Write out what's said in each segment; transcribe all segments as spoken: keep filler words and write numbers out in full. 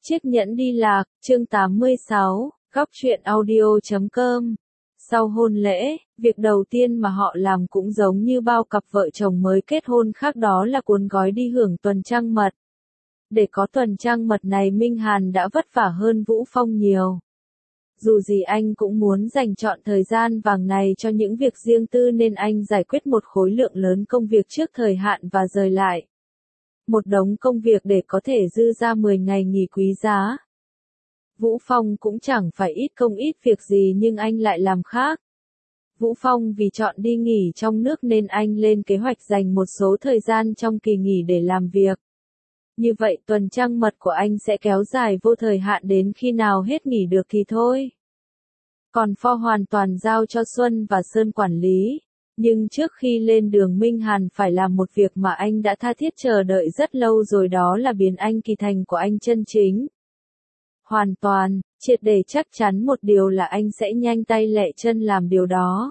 Chiếc nhẫn đi lạc, chương tám mươi sáu, góc truyện audio chấm com. Sau hôn lễ, việc đầu tiên mà họ làm cũng giống như bao cặp vợ chồng mới kết hôn khác, đó là cuốn gói đi hưởng tuần trăng mật. Để có tuần trăng mật này, Minh Hàn đã vất vả hơn Vũ Phong nhiều. Dù gì anh cũng muốn dành trọn thời gian vàng này cho những việc riêng tư, nên anh giải quyết một khối lượng lớn công việc trước thời hạn và rời lại một đống công việc để có thể dư ra mười ngày nghỉ quý giá. Vũ Phong cũng chẳng phải ít công ít việc gì, nhưng anh lại làm khác. Vũ Phong vì chọn đi nghỉ trong nước nên anh lên kế hoạch dành một số thời gian trong kỳ nghỉ để làm việc. Như vậy tuần trăng mật của anh sẽ kéo dài vô thời hạn đến khi nào hết nghỉ được thì thôi. Còn Pho hoàn toàn giao cho Xuân và Sơn quản lý. Nhưng trước khi lên đường, Minh Hàn phải làm một việc mà anh đã tha thiết chờ đợi rất lâu rồi, đó là biến anh Kỳ thành của anh chân chính. Hoàn toàn, triệt để chắc chắn một điều là anh sẽ nhanh tay lẹ chân làm điều đó.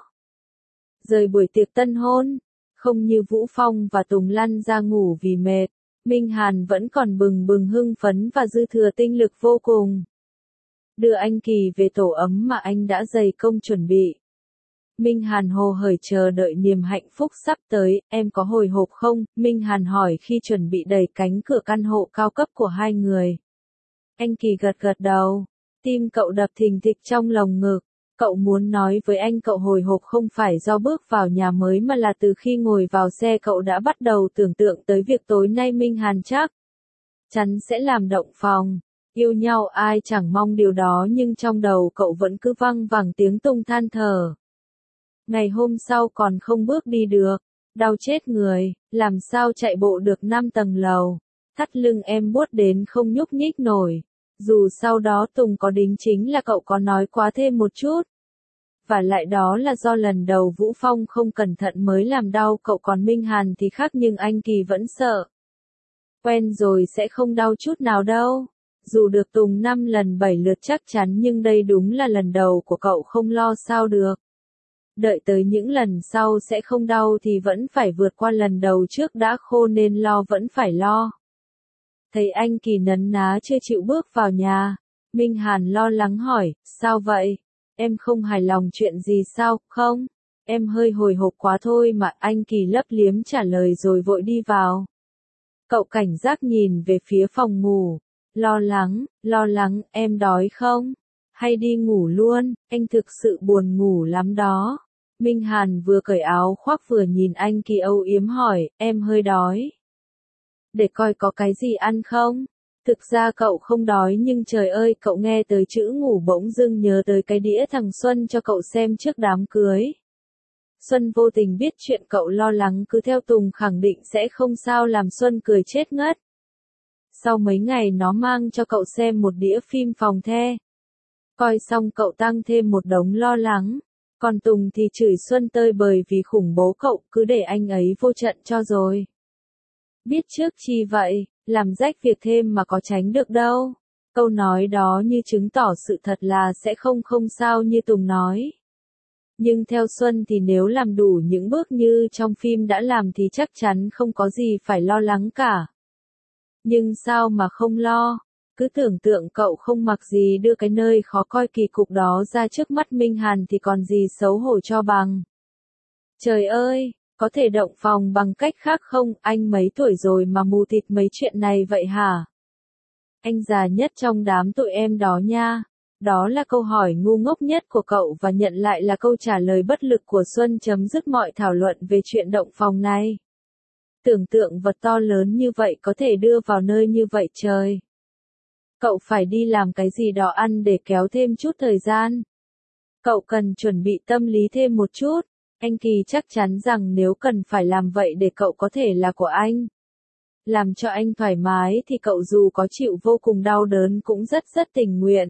Rời buổi tiệc tân hôn, không như Vũ Phong và Tùng lăn ra ngủ vì mệt, Minh Hàn vẫn còn bừng bừng hưng phấn và dư thừa tinh lực vô cùng. Đưa anh Kỳ về tổ ấm mà anh đã dày công chuẩn bị. Minh Hàn hồ hởi chờ đợi niềm hạnh phúc sắp tới. Em có hồi hộp không? Minh Hàn hỏi khi chuẩn bị đẩy cánh cửa căn hộ cao cấp của hai người. Anh Kỳ gật gật đầu. Tim cậu đập thình thịch trong lồng ngực. Cậu muốn nói với anh cậu hồi hộp không phải do bước vào nhà mới, mà là từ khi ngồi vào xe cậu đã bắt đầu tưởng tượng tới việc tối nay Minh Hàn chắc chắn sẽ làm động phòng. Yêu nhau ai chẳng mong điều đó, nhưng trong đầu cậu vẫn cứ văng vẳng tiếng Tùng than thở. Ngày hôm sau còn không bước đi được, đau chết người, làm sao chạy bộ được năm tầng lầu, thắt lưng em buốt đến không nhúc nhích nổi. Dù sau đó Tùng có đính chính là cậu có nói quá thêm một chút. Và lại đó là do lần đầu Vũ Phong không cẩn thận mới làm đau cậu, còn Minh Hàn thì khác, nhưng anh Kỳ vẫn sợ. Quen rồi sẽ không đau chút nào đâu. Dù được Tùng năm lần bảy lượt chắc chắn, nhưng đây đúng là lần đầu của cậu, không lo sao được. Đợi tới những lần sau sẽ không đau thì vẫn phải vượt qua lần đầu trước đã khô, nên lo vẫn phải lo. Thấy anh Kỳ nấn ná chưa chịu bước vào nhà, Minh Hàn lo lắng hỏi, sao vậy? Em không hài lòng chuyện gì sao? Không, em hơi hồi hộp quá thôi mà. Anh Kỳ lấp liếm trả lời rồi vội đi vào. Cậu cảnh giác nhìn về phía phòng ngủ. Lo lắng, lo lắng, em đói không? Hay đi ngủ luôn, anh thực sự buồn ngủ lắm đó. Minh Hàn vừa cởi áo khoác vừa nhìn anh Kỳ âu yếm hỏi, em hơi đói. Để coi có cái gì ăn không? Thực ra cậu không đói, nhưng trời ơi, cậu nghe tới chữ ngủ bỗng dưng nhớ tới cái đĩa thằng Xuân cho cậu xem trước đám cưới. Xuân vô tình biết chuyện cậu lo lắng cứ theo Tùng khẳng định sẽ không sao, làm Xuân cười chết ngất. Sau mấy ngày nó mang cho cậu xem một đĩa phim phòng the. Coi xong cậu tăng thêm một đống lo lắng. Còn Tùng thì chửi Xuân tơi bời vì khủng bố cậu, cứ để anh ấy vô trận cho rồi. Biết trước chi vậy, làm rách việc thêm mà có tránh được đâu. Câu nói đó như chứng tỏ sự thật là sẽ không không sao như Tùng nói. Nhưng theo Xuân thì nếu làm đủ những bước như trong phim đã làm thì chắc chắn không có gì phải lo lắng cả. Nhưng sao mà không lo? Cứ tưởng tượng cậu không mặc gì đưa cái nơi khó coi kỳ cục đó ra trước mắt Minh Hàn thì còn gì xấu hổ cho bằng. Trời ơi, có thể động phòng bằng cách khác không? Anh mấy tuổi rồi mà mù tịt mấy chuyện này vậy hả? Anh già nhất trong đám tụi em đó nha. Đó là câu hỏi ngu ngốc nhất của cậu và nhận lại là câu trả lời bất lực của Xuân, chấm dứt mọi thảo luận về chuyện động phòng này. Tưởng tượng vật to lớn như vậy có thể đưa vào nơi như vậy trời. Cậu phải đi làm cái gì đó ăn để kéo thêm chút thời gian. Cậu cần chuẩn bị tâm lý thêm một chút. Anh Kỳ chắc chắn rằng nếu cần phải làm vậy để cậu có thể là của anh, làm cho anh thoải mái, thì cậu dù có chịu vô cùng đau đớn cũng rất rất tình nguyện.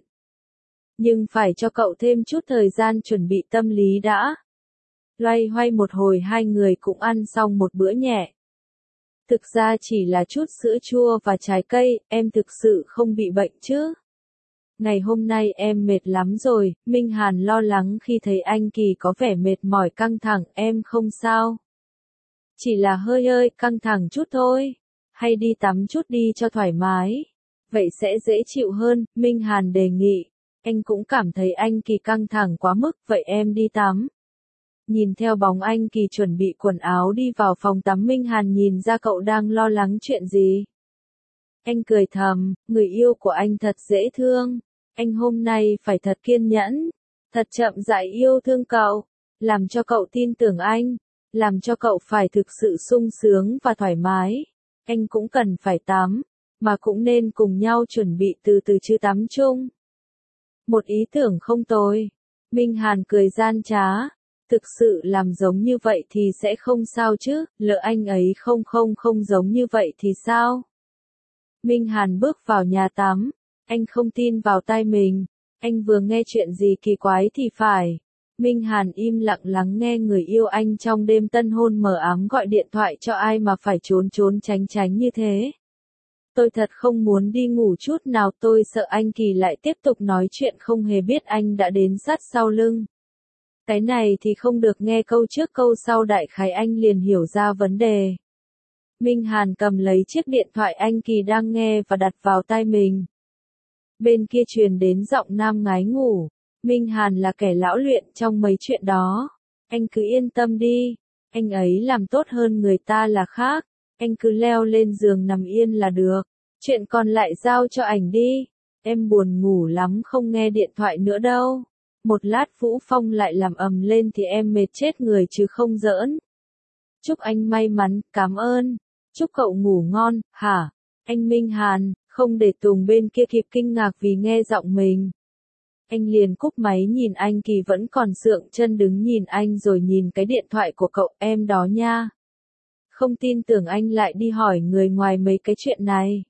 Nhưng phải cho cậu thêm chút thời gian chuẩn bị tâm lý đã. Loay hoay một hồi hai người cũng ăn xong một bữa nhẹ. Thực ra chỉ là chút sữa chua và trái cây, em thực sự không bị bệnh chứ? Ngày hôm nay em mệt lắm rồi. Minh Hàn lo lắng khi thấy anh Kỳ có vẻ mệt mỏi căng thẳng. Em không sao. Chỉ là hơi hơi căng thẳng chút thôi. Hay đi tắm chút đi cho thoải mái. Vậy sẽ dễ chịu hơn, Minh Hàn đề nghị. Anh cũng cảm thấy anh Kỳ căng thẳng quá mức, vậy em đi tắm. Nhìn theo bóng anh Kỳ chuẩn bị quần áo đi vào phòng tắm, Minh Hàn nhìn ra cậu đang lo lắng chuyện gì. Anh cười thầm, người yêu của anh thật dễ thương. Anh hôm nay phải thật kiên nhẫn, thật chậm rãi yêu thương cậu, làm cho cậu tin tưởng anh, làm cho cậu phải thực sự sung sướng và thoải mái. Anh cũng cần phải tắm, mà cũng nên cùng nhau chuẩn bị từ từ chứ tắm chung. Một ý tưởng không tồi. Minh Hàn cười gian trá. Thực sự làm giống như vậy thì sẽ không sao chứ, lỡ anh ấy không không không giống như vậy thì sao? Minh Hàn bước vào nhà tắm. Anh không tin vào tai mình. Anh vừa nghe chuyện gì kỳ quái thì phải. Minh Hàn im lặng lắng nghe người yêu anh trong đêm tân hôn mờ ám gọi điện thoại cho ai mà phải trốn trốn tránh tránh như thế. Tôi thật không muốn đi ngủ chút nào, tôi sợ anh Kỳ lại tiếp tục nói chuyện không hề biết anh đã đến sát sau lưng. Cái này thì không được, nghe câu trước câu sau đại khái anh liền hiểu ra vấn đề. Minh Hàn cầm lấy chiếc điện thoại anh Kỳ đang nghe và đặt vào tai mình. Bên kia truyền đến giọng nam ngái ngủ. Minh Hàn là kẻ lão luyện trong mấy chuyện đó. Anh cứ yên tâm đi. Anh ấy làm tốt hơn người ta là khác. Anh cứ leo lên giường nằm yên là được. Chuyện còn lại giao cho ảnh đi. Em buồn ngủ lắm, không nghe điện thoại nữa đâu. Một lát Vũ Phong lại làm ầm lên thì em mệt chết người chứ không giỡn. Chúc anh may mắn, cảm ơn. Chúc cậu ngủ ngon, hả? Anh Minh Hàn, không để Tùng bên kia kịp kinh ngạc vì nghe giọng mình. Anh liền cúp máy, nhìn anh Kỳ vẫn còn sượng chân đứng nhìn anh rồi nhìn cái điện thoại của cậu, em đó nha. Không tin tưởng anh lại đi hỏi người ngoài mấy cái chuyện này.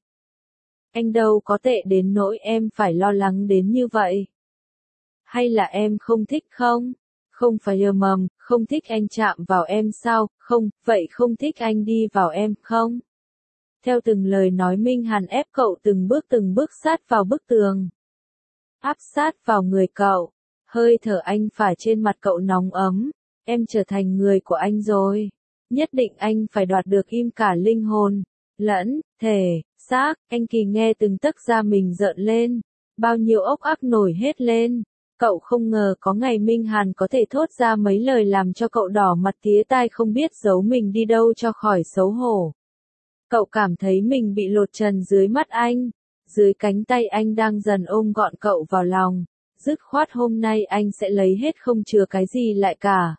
Anh đâu có tệ đến nỗi em phải lo lắng đến như vậy. Hay là em không thích không? Không phải ơ mầm, không thích anh chạm vào em sao? Không, vậy không thích anh đi vào em không? Theo từng lời nói Minh Hàn ép cậu từng bước từng bước sát vào bức tường. Áp sát vào người cậu. Hơi thở anh phả trên mặt cậu nóng ấm. Em trở thành người của anh rồi. Nhất định anh phải đoạt được im cả linh hồn, lẫn, thể, xác. Anh Kỳ nghe từng tấc da mình rợn lên. Bao nhiêu ốc ác nổi hết lên. Cậu không ngờ có ngày Minh Hàn có thể thốt ra mấy lời làm cho cậu đỏ mặt tía tai, không biết giấu mình đi đâu cho khỏi xấu hổ. Cậu cảm thấy mình bị lột trần dưới mắt anh. Dưới cánh tay anh đang dần ôm gọn cậu vào lòng. Dứt khoát hôm nay anh sẽ lấy hết không chừa cái gì lại cả.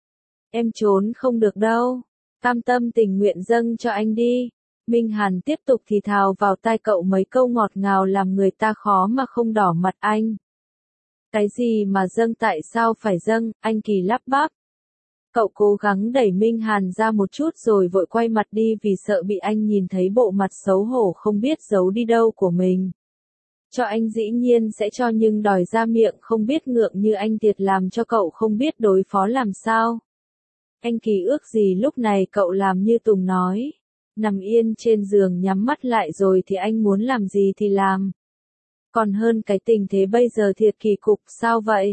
Em trốn không được đâu. Cam tâm tình nguyện dâng cho anh đi. Minh Hàn tiếp tục thì thào vào tai cậu mấy câu ngọt ngào làm người ta khó mà không đỏ mặt anh. Cái gì mà dâng, tại sao phải dâng, anh Kỳ lắp bắp. Cậu cố gắng đẩy Minh Hàn ra một chút rồi vội quay mặt đi vì sợ bị anh nhìn thấy bộ mặt xấu hổ không biết giấu đi đâu của mình. Cho anh dĩ nhiên sẽ cho, nhưng đòi ra miệng không biết ngượng như anh thiệt làm cho cậu không biết đối phó làm sao. Anh Kỳ ước gì lúc này cậu làm như Tùng nói. Nằm yên trên giường nhắm mắt lại rồi thì anh muốn làm gì thì làm. Còn hơn cái tình thế bây giờ thiệt kỳ cục, sao vậy?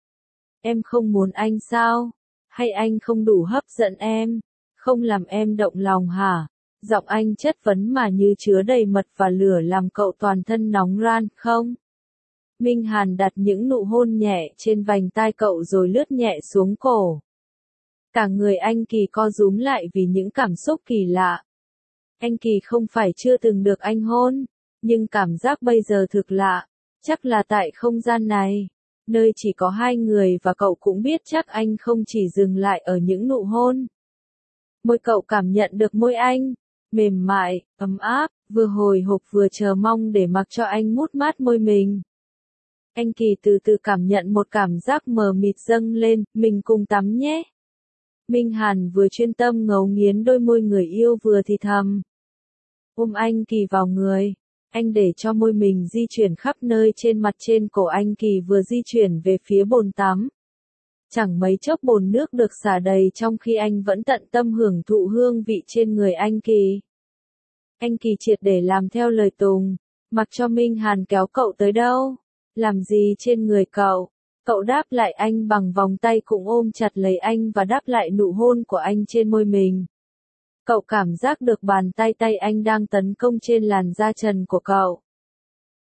Em không muốn anh sao? Hay anh không đủ hấp dẫn em? Không làm em động lòng hả? Giọng anh chất vấn mà như chứa đầy mật và lửa làm cậu toàn thân nóng ran, không? Minh Hàn đặt những nụ hôn nhẹ trên vành tai cậu rồi lướt nhẹ xuống cổ. Cả người anh Kỳ co rúm lại vì những cảm xúc kỳ lạ. Anh Kỳ không phải chưa từng được anh hôn, nhưng cảm giác bây giờ thực lạ. Chắc là tại không gian này, nơi chỉ có hai người, và cậu cũng biết chắc anh không chỉ dừng lại ở những nụ hôn. Môi cậu cảm nhận được môi anh, mềm mại, ấm áp, vừa hồi hộp vừa chờ mong để mặc cho anh mút mát môi mình. Anh Kỳ từ từ cảm nhận một cảm giác mờ mịt dâng lên, mình cùng tắm nhé. Minh Hàn vừa chuyên tâm ngấu nghiến đôi môi người yêu vừa thì thầm. Ôm anh Kỳ vào người, anh để cho môi mình di chuyển khắp nơi trên mặt trên cổ anh Kỳ vừa di chuyển về phía bồn tắm. Chẳng mấy chốc bồn nước được xả đầy trong khi anh vẫn tận tâm hưởng thụ hương vị trên người anh Kỳ. Anh Kỳ triệt để làm theo lời Tùng, mặc cho Minh Hàn kéo cậu tới đâu, làm gì trên người cậu. Cậu đáp lại anh bằng vòng tay cũng ôm chặt lấy anh và đáp lại nụ hôn của anh trên môi mình. Cậu cảm giác được bàn tay tay anh đang tấn công trên làn da trần của cậu.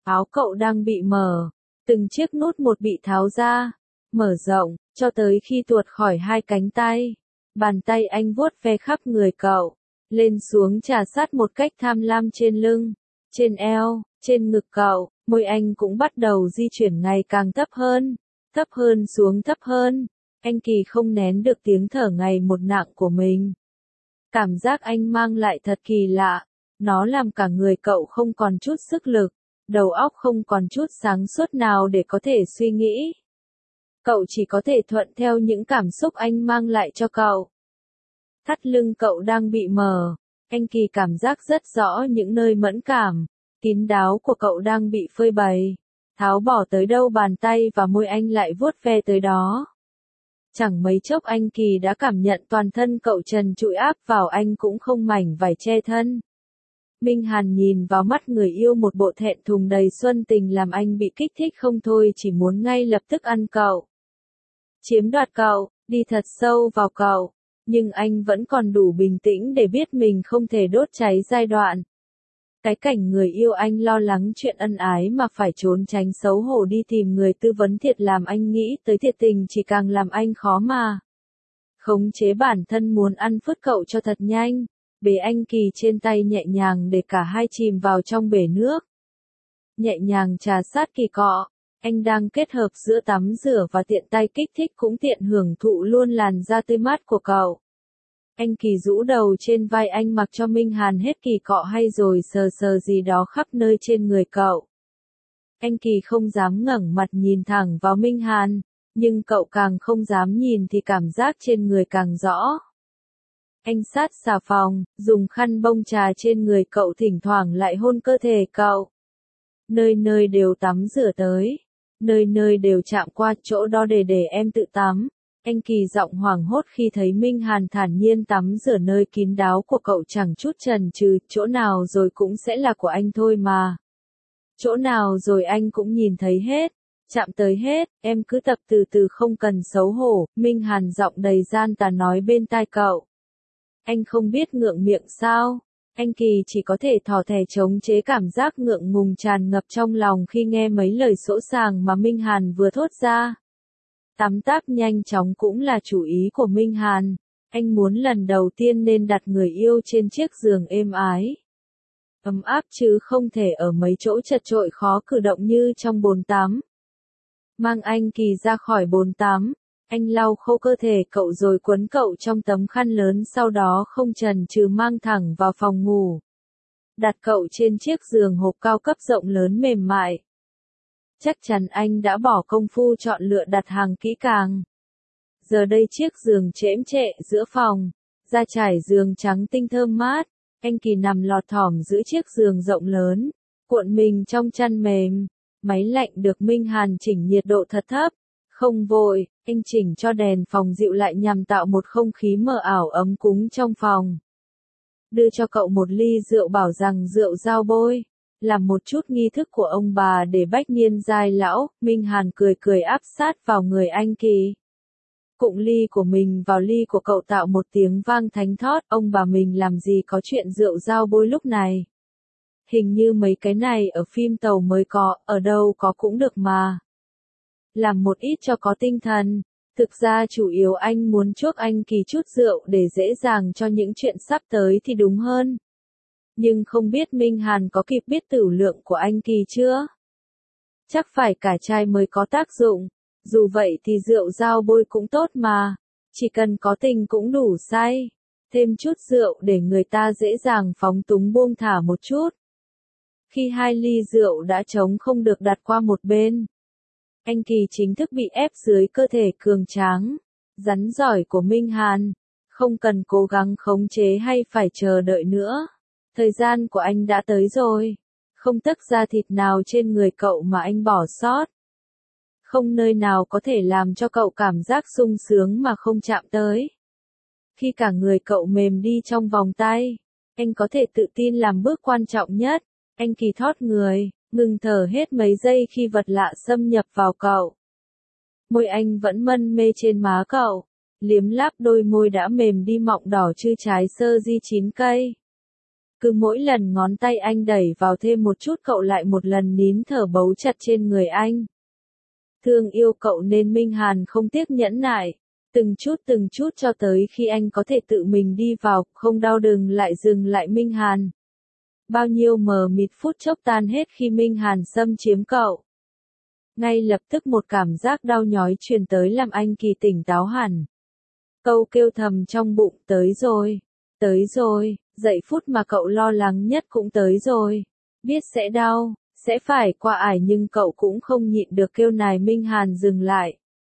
Áo cậu đang bị mở, từng chiếc nút một bị tháo ra, mở rộng, cho tới khi tuột khỏi hai cánh tay. Bàn tay anh vuốt ve khắp người cậu, lên xuống trà sát một cách tham lam trên lưng, trên eo, trên ngực cậu, môi anh cũng bắt đầu di chuyển ngày càng thấp hơn, thấp hơn xuống thấp hơn. Anh Kỳ không nén được tiếng thở ngày một nặng của mình. Cảm giác anh mang lại thật kỳ lạ, nó làm cả người cậu không còn chút sức lực, đầu óc không còn chút sáng suốt nào để có thể suy nghĩ. Cậu chỉ có thể thuận theo những cảm xúc anh mang lại cho cậu. Thắt lưng cậu đang bị mở, anh Kỳ cảm giác rất rõ những nơi mẫn cảm, kín đáo của cậu đang bị phơi bày. Tháo bỏ tới đâu bàn tay và môi anh lại vuốt ve tới đó. Chẳng mấy chốc anh Kỳ đã cảm nhận toàn thân cậu trần trụi áp vào anh cũng không mảnh vải che thân. Minh Hàn nhìn vào mắt người yêu một bộ thẹn thùng đầy xuân tình làm anh bị kích thích không thôi, chỉ muốn ngay lập tức ăn cậu. Chiếm đoạt cậu, đi thật sâu vào cậu, nhưng anh vẫn còn đủ bình tĩnh để biết mình không thể đốt cháy giai đoạn. Cái cảnh người yêu anh lo lắng chuyện ân ái mà phải trốn tránh xấu hổ đi tìm người tư vấn thiệt làm anh nghĩ tới thiệt tình chỉ càng làm anh khó mà. Khống chế bản thân muốn ăn phứt cậu cho thật nhanh, bế anh Kỳ trên tay nhẹ nhàng để cả hai chìm vào trong bể nước. Nhẹ nhàng trà sát Kỳ cọ, anh đang kết hợp giữa tắm rửa và tiện tay kích thích cũng tiện hưởng thụ luôn làn da tươi mát của cậu. Anh Kỳ rũ đầu trên vai anh mặc cho Minh Hàn hết Kỳ cọ hay rồi sờ sờ gì đó khắp nơi trên người cậu. Anh Kỳ không dám ngẩng mặt nhìn thẳng vào Minh Hàn, nhưng cậu càng không dám nhìn thì cảm giác trên người càng rõ. Anh sát xà phòng, dùng khăn bông trà trên người cậu thỉnh thoảng lại hôn cơ thể cậu. Nơi nơi đều tắm rửa tới, nơi nơi đều chạm qua chỗ đó để để em tự tắm. Anh Kỳ giọng hoảng hốt khi thấy Minh Hàn thản nhiên tắm rửa nơi kín đáo của cậu chẳng chút chần chừ, chỗ nào rồi cũng sẽ là của anh thôi mà. Chỗ nào rồi anh cũng nhìn thấy hết, chạm tới hết, em cứ tập từ từ không cần xấu hổ, Minh Hàn giọng đầy gian tà nói bên tai cậu. Anh không biết ngượng miệng sao? Anh Kỳ chỉ có thể thò thè chống chế cảm giác ngượng ngùng tràn ngập trong lòng khi nghe mấy lời sỗ sàng mà Minh Hàn vừa thốt ra. Tắm táp nhanh chóng cũng là chủ ý của Minh Hàn. Anh muốn lần đầu tiên nên đặt người yêu trên chiếc giường êm ái. Ấm áp chứ không thể ở mấy chỗ chật chội khó cử động như trong bồn tắm. Mang anh Kỳ ra khỏi bồn tắm, anh lau khô cơ thể cậu rồi quấn cậu trong tấm khăn lớn, sau đó không chần chừ mang thẳng vào phòng ngủ. Đặt cậu trên chiếc giường hộp cao cấp rộng lớn mềm mại. Chắc chắn anh đã bỏ công phu chọn lựa đặt hàng kỹ càng. Giờ đây chiếc giường chễm chệ giữa phòng, da trải giường trắng tinh thơm mát, anh Kỳ nằm lọt thỏm giữa chiếc giường rộng lớn, cuộn mình trong chăn mềm. Máy lạnh được Minh Hàn chỉnh nhiệt độ thật thấp, không vội, anh chỉnh cho đèn phòng dịu lại nhằm tạo một không khí mờ ảo ấm cúng trong phòng. Đưa cho cậu một ly rượu bảo rằng rượu dao bôi. Làm một chút nghi thức của ông bà để bách niên giai lão, Minh Hàn cười cười áp sát vào người anh Kỳ. Cụng ly của mình vào ly của cậu tạo một tiếng vang thánh thót, ông bà mình làm gì có chuyện rượu dao bôi lúc này. Hình như mấy cái này ở phim tàu mới có, ở đâu có cũng được mà. Làm một ít cho có tinh thần, thực ra chủ yếu anh muốn chuốc anh Kỳ chút rượu để dễ dàng cho những chuyện sắp tới thì đúng hơn. Nhưng không biết Minh Hàn có kịp biết tửu lượng của anh Kỳ chưa? Chắc phải cả chai mới có tác dụng, dù vậy thì rượu dao bôi cũng tốt mà, chỉ cần có tình cũng đủ say, thêm chút rượu để người ta dễ dàng phóng túng buông thả một chút. Khi hai ly rượu đã trống không được đặt qua một bên, anh Kỳ chính thức bị ép dưới cơ thể cường tráng, rắn giỏi của Minh Hàn, không cần cố gắng khống chế hay phải chờ đợi nữa. Thời gian của anh đã tới rồi, không tấc da thịt nào trên người cậu mà anh bỏ sót. Không nơi nào có thể làm cho cậu cảm giác sung sướng mà không chạm tới. Khi cả người cậu mềm đi trong vòng tay, anh có thể tự tin làm bước quan trọng nhất. Anh Kỳ thót người, ngừng thở hết mấy giây khi vật lạ xâm nhập vào cậu. Môi anh vẫn mân mê trên má cậu, liếm láp đôi môi đã mềm đi mọng đỏ như trái sơ ri chín cây. Cứ mỗi lần ngón tay anh đẩy vào thêm một chút cậu lại một lần nín thở bấu chặt trên người anh. Thương yêu cậu nên Minh Hàn không tiếc nhẫn nại, từng chút từng chút cho tới khi anh có thể tự mình đi vào, không đau đừng lại dừng lại Minh Hàn. Bao nhiêu mờ mịt phút chốc tan hết khi Minh Hàn xâm chiếm cậu. Ngay lập tức một cảm giác đau nhói truyền tới làm anh Kỳ tỉnh táo hẳn. Câu kêu thầm trong bụng tới rồi, tới rồi, giây phút mà cậu lo lắng nhất cũng tới rồi. Biết sẽ đau, sẽ phải qua ải nhưng cậu cũng không nhịn được kêu nài Minh Hàn dừng lại.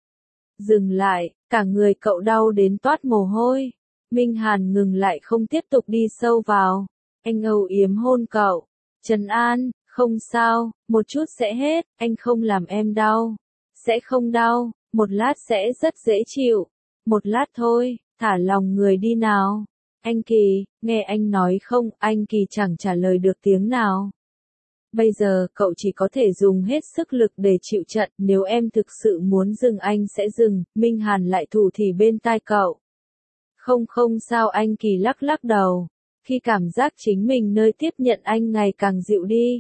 Dừng lại, cả người cậu đau đến toát mồ hôi. Minh Hàn ngừng lại không tiếp tục đi sâu vào. Anh âu yếm hôn cậu. Trấn an, không sao, một chút sẽ hết, anh không làm em đau. Sẽ không đau, một lát sẽ rất dễ chịu. Một lát thôi, thả lòng người đi nào. Anh Kỳ, nghe anh nói không, anh Kỳ chẳng trả lời được tiếng nào. Bây giờ cậu chỉ có thể dùng hết sức lực để chịu trận, nếu em thực sự muốn dừng anh sẽ dừng, Minh Hàn lại thủ thỉ bên tai cậu. Không không sao anh Kỳ lắc lắc đầu, khi cảm giác chính mình nơi tiếp nhận anh ngày càng dịu đi.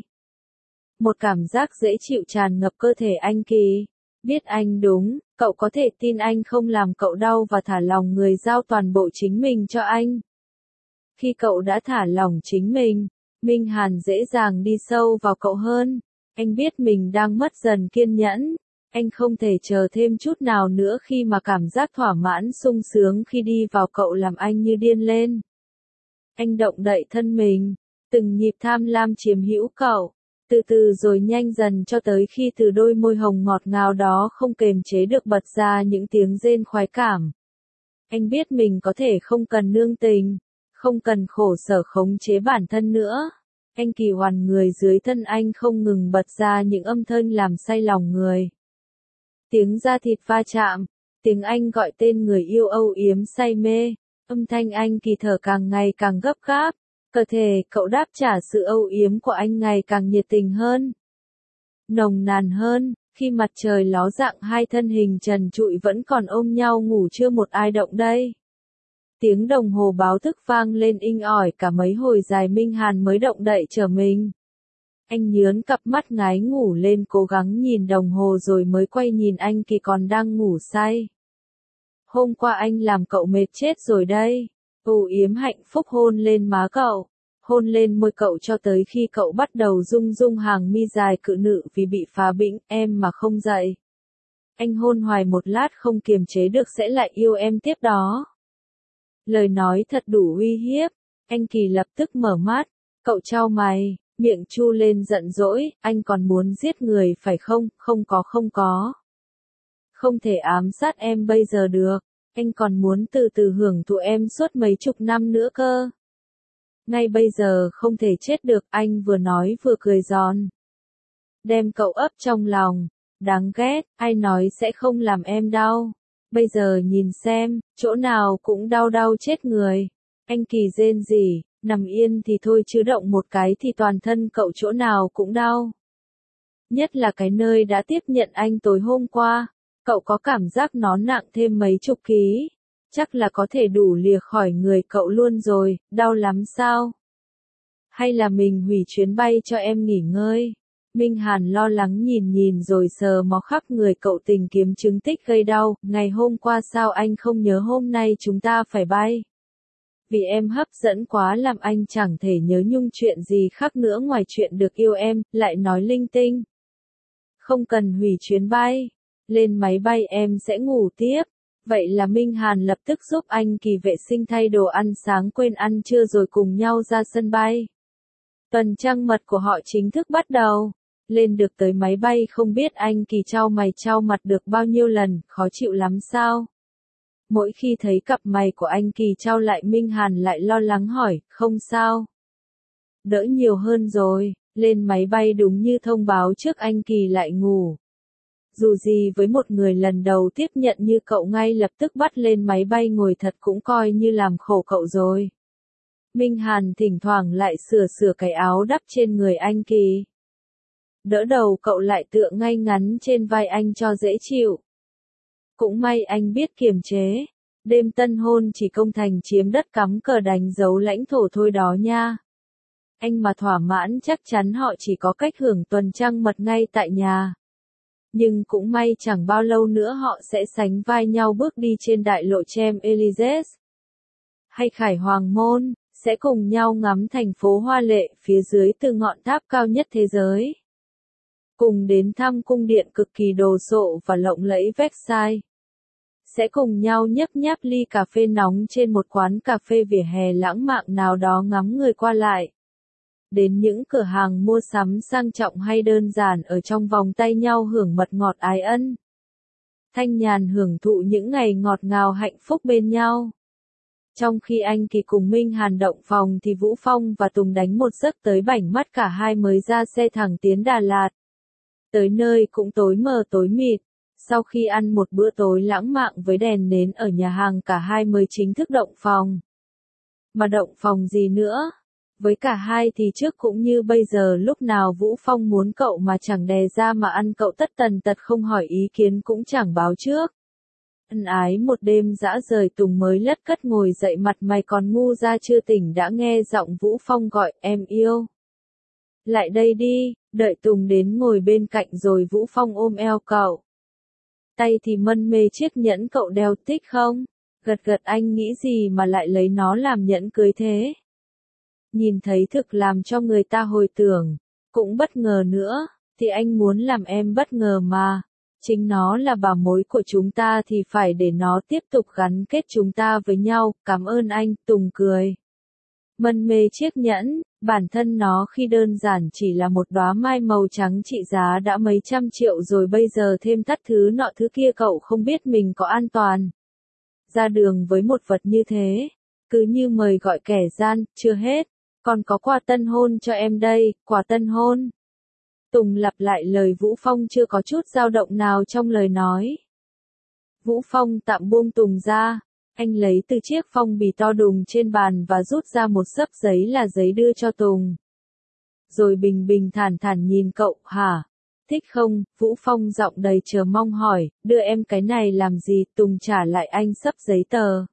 Một cảm giác dễ chịu tràn ngập cơ thể anh Kỳ, biết anh đúng, cậu có thể tin anh không làm cậu đau và thả lòng người giao toàn bộ chính mình cho anh. Khi cậu đã thả lòng chính mình, Minh Hàn dễ dàng đi sâu vào cậu hơn. Anh biết mình đang mất dần kiên nhẫn. Anh không thể chờ thêm chút nào nữa khi mà cảm giác thỏa mãn sung sướng khi đi vào cậu làm anh như điên lên. Anh động đậy thân mình, từng nhịp tham lam chiếm hữu cậu, từ từ rồi nhanh dần cho tới khi từ đôi môi hồng ngọt ngào đó không kềm chế được bật ra những tiếng rên khoái cảm. Anh biết mình có thể không cần nương tình, không cần khổ sở khống chế bản thân nữa. Anh Kỳ hoàn người dưới thân anh không ngừng bật ra những âm thanh làm say lòng người. Tiếng da thịt va chạm, tiếng anh gọi tên người yêu âu yếm say mê, âm thanh anh Kỳ thở càng ngày càng gấp gáp, cơ thể cậu đáp trả sự âu yếm của anh ngày càng nhiệt tình hơn. Nồng nàn hơn, khi mặt trời ló dạng hai thân hình trần trụi vẫn còn ôm nhau ngủ chưa một ai động đây. Tiếng đồng hồ báo thức vang lên inh ỏi cả mấy hồi dài Minh Hàn mới động đậy trở mình. Anh nhớn cặp mắt ngái ngủ lên cố gắng nhìn đồng hồ rồi mới quay nhìn anh Kỳ còn đang ngủ say. Hôm qua anh làm cậu mệt chết rồi đây. Âu yếm hạnh phúc hôn lên má cậu, hôn lên môi cậu cho tới khi cậu bắt đầu rung rung hàng mi dài cự nữ vì bị phá bĩnh, em mà không dậy. Anh hôn hoài một lát không kiềm chế được sẽ lại yêu em tiếp đó. Lời nói thật đủ uy hiếp, anh Kỳ lập tức mở mắt, cậu chau mày, miệng chu lên giận dỗi, anh còn muốn giết người phải không, không có không có. Không thể ám sát em bây giờ được, anh còn muốn từ từ hưởng thụ em suốt mấy chục năm nữa cơ. Ngay bây giờ không thể chết được, anh vừa nói vừa cười giòn. Đem cậu ấp trong lòng, đáng ghét, ai nói sẽ không làm em đau. Bây giờ nhìn xem, chỗ nào cũng đau đau chết người. Anh Kỳ rên rỉ, nằm yên thì thôi chứ động một cái thì toàn thân cậu chỗ nào cũng đau. Nhất là cái nơi đã tiếp nhận anh tối hôm qua, cậu có cảm giác nó nặng thêm mấy chục ký. Chắc là có thể đủ lìa khỏi người cậu luôn rồi, đau lắm sao? Hay là mình hủy chuyến bay cho em nghỉ ngơi? Minh Hàn lo lắng nhìn nhìn rồi sờ mó khắp người cậu tìm kiếm chứng tích gây đau, ngày hôm qua sao anh không nhớ hôm nay chúng ta phải bay? Vì em hấp dẫn quá làm anh chẳng thể nhớ nhung chuyện gì khác nữa ngoài chuyện được yêu em, lại nói linh tinh. Không cần hủy chuyến bay, lên máy bay em sẽ ngủ tiếp. Vậy là Minh Hàn lập tức giúp anh Kỳ vệ sinh thay đồ ăn sáng quên ăn trưa rồi cùng nhau ra sân bay. Tuần trăng mật của họ chính thức bắt đầu. Lên được tới máy bay không biết anh Kỳ trao mày trao mặt được bao nhiêu lần, khó chịu lắm sao? Mỗi khi thấy cặp mày của anh Kỳ trao lại Minh Hàn lại lo lắng hỏi, không sao? Đỡ nhiều hơn rồi, lên máy bay đúng như thông báo trước anh Kỳ lại ngủ. Dù gì với một người lần đầu tiếp nhận như cậu ngay lập tức bắt lên máy bay ngồi thật cũng coi như làm khổ cậu rồi. Minh Hàn thỉnh thoảng lại sửa sửa cái áo đắp trên người anh Kỳ. Đỡ đầu cậu lại tựa ngay ngắn trên vai anh cho dễ chịu. Cũng may anh biết kiềm chế. Đêm tân hôn chỉ công thành chiếm đất cắm cờ đánh dấu lãnh thổ thôi đó nha. Anh mà thỏa mãn chắc chắn họ chỉ có cách hưởng tuần trăng mật ngay tại nhà. Nhưng cũng may chẳng bao lâu nữa họ sẽ sánh vai nhau bước đi trên đại lộ Champs-Élysées hay Khải Hoàng Môn, sẽ cùng nhau ngắm thành phố hoa lệ phía dưới từ ngọn tháp cao nhất thế giới. Cùng đến thăm cung điện cực kỳ đồ sộ và lộng lẫy Versailles. Sẽ cùng nhau nhấp nháp ly cà phê nóng trên một quán cà phê vỉa hè lãng mạn nào đó ngắm người qua lại. Đến những cửa hàng mua sắm sang trọng hay đơn giản ở trong vòng tay nhau hưởng mật ngọt ái ân. Thanh nhàn hưởng thụ những ngày ngọt ngào hạnh phúc bên nhau. Trong khi anh Kỳ cùng Minh Hàn động phòng thì Vũ Phong và Tùng đánh một giấc tới bảnh mắt cả hai mới ra xe thẳng tiến Đà Lạt. Tới nơi cũng tối mờ tối mịt. Sau khi ăn một bữa tối lãng mạn với đèn nến ở nhà hàng cả hai mới chính thức động phòng. Mà động phòng gì nữa? Với cả hai thì trước cũng như bây giờ lúc nào Vũ Phong muốn cậu mà chẳng đè ra mà ăn cậu tất tần tật không hỏi ý kiến cũng chẳng báo trước. Ân ái một đêm dã rời Tùng mới lất cất ngồi dậy mặt mày còn ngu ra chưa tỉnh đã nghe giọng Vũ Phong gọi em yêu. Lại đây đi, đợi Tùng đến ngồi bên cạnh rồi Vũ Phong ôm eo cậu. Tay thì mân mê chiếc nhẫn cậu đeo thích không? Gật gật anh nghĩ gì mà lại lấy nó làm nhẫn cưới thế? Nhìn thấy thực làm cho người ta hồi tưởng, cũng bất ngờ nữa, thì anh muốn làm em bất ngờ mà. Chính nó là bà mối của chúng ta thì phải để nó tiếp tục gắn kết chúng ta với nhau, cảm ơn anh, Tùng cười. Mân mê chiếc nhẫn, bản thân nó khi đơn giản chỉ là một đóa mai màu trắng trị giá đã mấy trăm triệu rồi bây giờ thêm thắt thứ nọ thứ kia cậu không biết mình có an toàn. Ra đường với một vật như thế, cứ như mời gọi kẻ gian, chưa hết, còn có quà tân hôn cho em đây, quà tân hôn. Tùng lặp lại lời Vũ Phong chưa có chút dao động nào trong lời nói. Vũ Phong tạm buông Tùng ra, anh lấy từ chiếc phong bì to đùng trên bàn và rút ra một xấp giấy là giấy đưa cho Tùng. Rồi bình bình thản thản nhìn cậu, hả? Thích không? Vũ Phong giọng đầy chờ mong hỏi, đưa em cái này làm gì? Tùng trả lại anh xấp giấy tờ.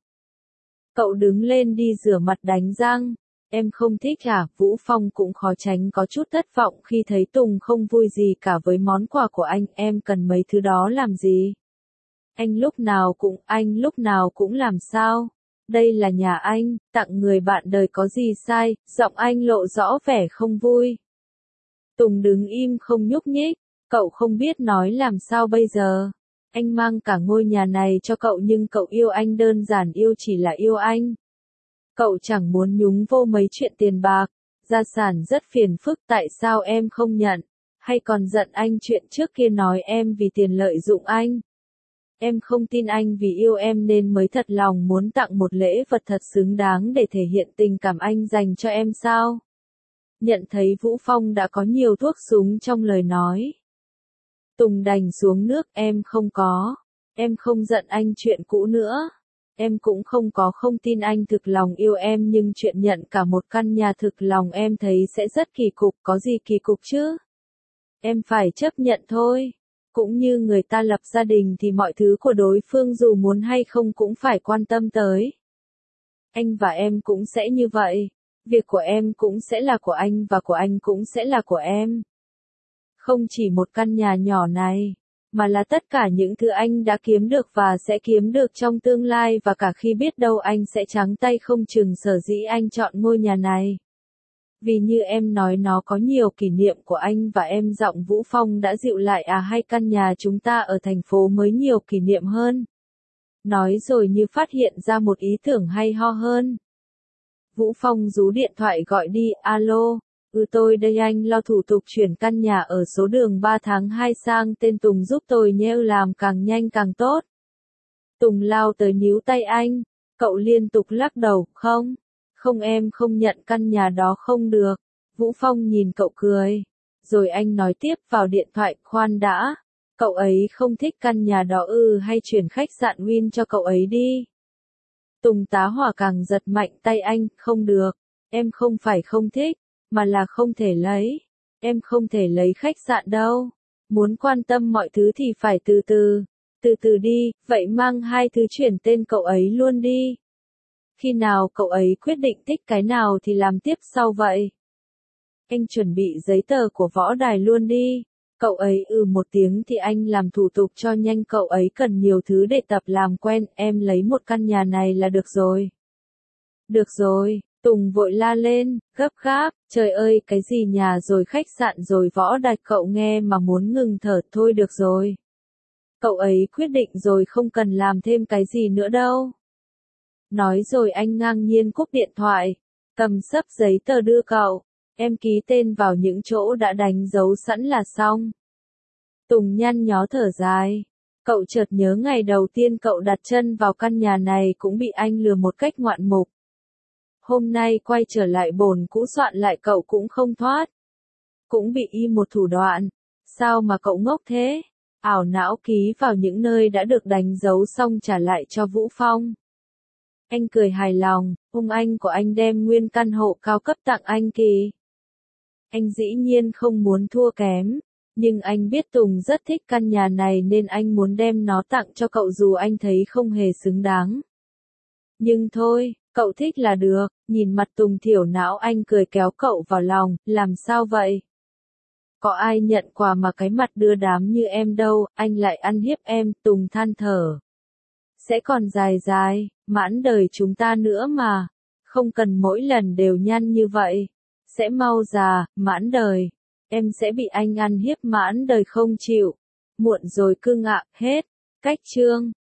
Cậu đứng lên đi rửa mặt đánh răng. Em không thích à? Vũ Phong cũng khó tránh có chút thất vọng khi thấy Tùng không vui gì cả với món quà của anh. Em cần mấy thứ đó làm gì? Anh lúc nào cũng, anh lúc nào cũng làm sao? Đây là nhà anh, tặng người bạn đời có gì sai? Giọng anh lộ rõ vẻ không vui. Tùng đứng im không nhúc nhích, cậu không biết nói làm sao bây giờ. Anh mang cả ngôi nhà này cho cậu nhưng cậu yêu anh đơn giản yêu chỉ là yêu anh. Cậu chẳng muốn nhúng vô mấy chuyện tiền bạc, gia sản rất phiền phức tại sao em không nhận, hay còn giận anh chuyện trước kia nói em vì tiền lợi dụng anh. Em không tin anh vì yêu em nên mới thật lòng muốn tặng một lễ vật thật xứng đáng để thể hiện tình cảm anh dành cho em sao? Nhận thấy Vũ Phong đã có nhiều thuốc súng trong lời nói. Tùng đành xuống nước em không có, em không giận anh chuyện cũ nữa. Em cũng không có không tin anh thực lòng yêu em nhưng chuyện nhận cả một căn nhà thực lòng em thấy sẽ rất kỳ cục, có gì kỳ cục chứ? Em phải chấp nhận thôi. Cũng như người ta lập gia đình thì mọi thứ của đối phương dù muốn hay không cũng phải quan tâm tới. Anh và em cũng sẽ như vậy. Việc của em cũng sẽ là của anh và của anh cũng sẽ là của em. Không chỉ một căn nhà nhỏ này, mà là tất cả những thứ anh đã kiếm được và sẽ kiếm được trong tương lai và cả khi biết đâu anh sẽ trắng tay không chừng sở dĩ anh chọn ngôi nhà này. Vì như em nói nó có nhiều kỷ niệm của anh và em giọng Vũ Phong đã dịu lại à hay căn nhà chúng ta ở thành phố mới nhiều kỷ niệm hơn. Nói rồi như phát hiện ra một ý tưởng hay ho hơn. Vũ Phong rú điện thoại gọi đi, alo, ừ tôi đây anh lo thủ tục chuyển căn nhà ở số đường ba tháng hai sang tên Tùng giúp tôi nhé làm càng nhanh càng tốt. Tùng lao tới níu tay anh, cậu liên tục lắc đầu, không, không em không nhận căn nhà đó không được. Vũ Phong nhìn cậu cười, rồi anh nói tiếp vào điện thoại, khoan đã, cậu ấy không thích căn nhà đó ư hay chuyển khách sạn Win cho cậu ấy đi. Tùng tá hỏa càng giật mạnh tay anh, không được, em không phải không thích, mà là không thể lấy, em không thể lấy khách sạn đâu, muốn quan tâm mọi thứ thì phải từ từ, từ từ đi, vậy mang hai thứ chuyển tên cậu ấy luôn đi. Khi nào cậu ấy quyết định thích cái nào thì làm tiếp sau vậy. Anh chuẩn bị giấy tờ của võ đài luôn đi. Cậu ấy ừ một tiếng thì anh làm thủ tục cho nhanh, cậu ấy cần nhiều thứ để tập làm quen, em lấy một căn nhà này là được rồi. Được rồi, Tùng vội la lên, gấp gáp, trời ơi cái gì nhà rồi khách sạn rồi võ đài, cậu nghe mà muốn ngừng thở, thôi được rồi. Cậu ấy quyết định rồi, không cần làm thêm cái gì nữa đâu. Nói rồi anh ngang nhiên cúp điện thoại, cầm xấp giấy tờ đưa cậu, em ký tên vào những chỗ đã đánh dấu sẵn là xong. Tùng nhăn nhó thở dài, cậu chợt nhớ ngày đầu tiên cậu đặt chân vào căn nhà này cũng bị anh lừa một cách ngoạn mục. Hôm nay quay trở lại bồn cũ soạn lại cậu cũng không thoát. Cũng bị y một thủ đoạn. Sao mà cậu ngốc thế? Ảo não ký vào những nơi đã được đánh dấu xong trả lại cho Vũ Phong. Anh cười hài lòng, ông anh của anh đem nguyên căn hộ cao cấp tặng anh kì. Anh dĩ nhiên không muốn thua kém, nhưng anh biết Tùng rất thích căn nhà này nên anh muốn đem nó tặng cho cậu dù anh thấy không hề xứng đáng. Nhưng thôi, cậu thích là được, nhìn mặt Tùng thiểu não anh cười kéo cậu vào lòng, làm sao vậy? Có ai nhận quà mà cái mặt đưa đám như em đâu, anh lại ăn hiếp em, Tùng than thở. Sẽ còn dài dài, mãn đời chúng ta nữa mà, không cần mỗi lần đều nhăn như vậy. Sẽ mau già, mãn đời, em sẽ bị anh ăn hiếp mãn đời không chịu. Muộn rồi cưng ạ, hết. Cách chương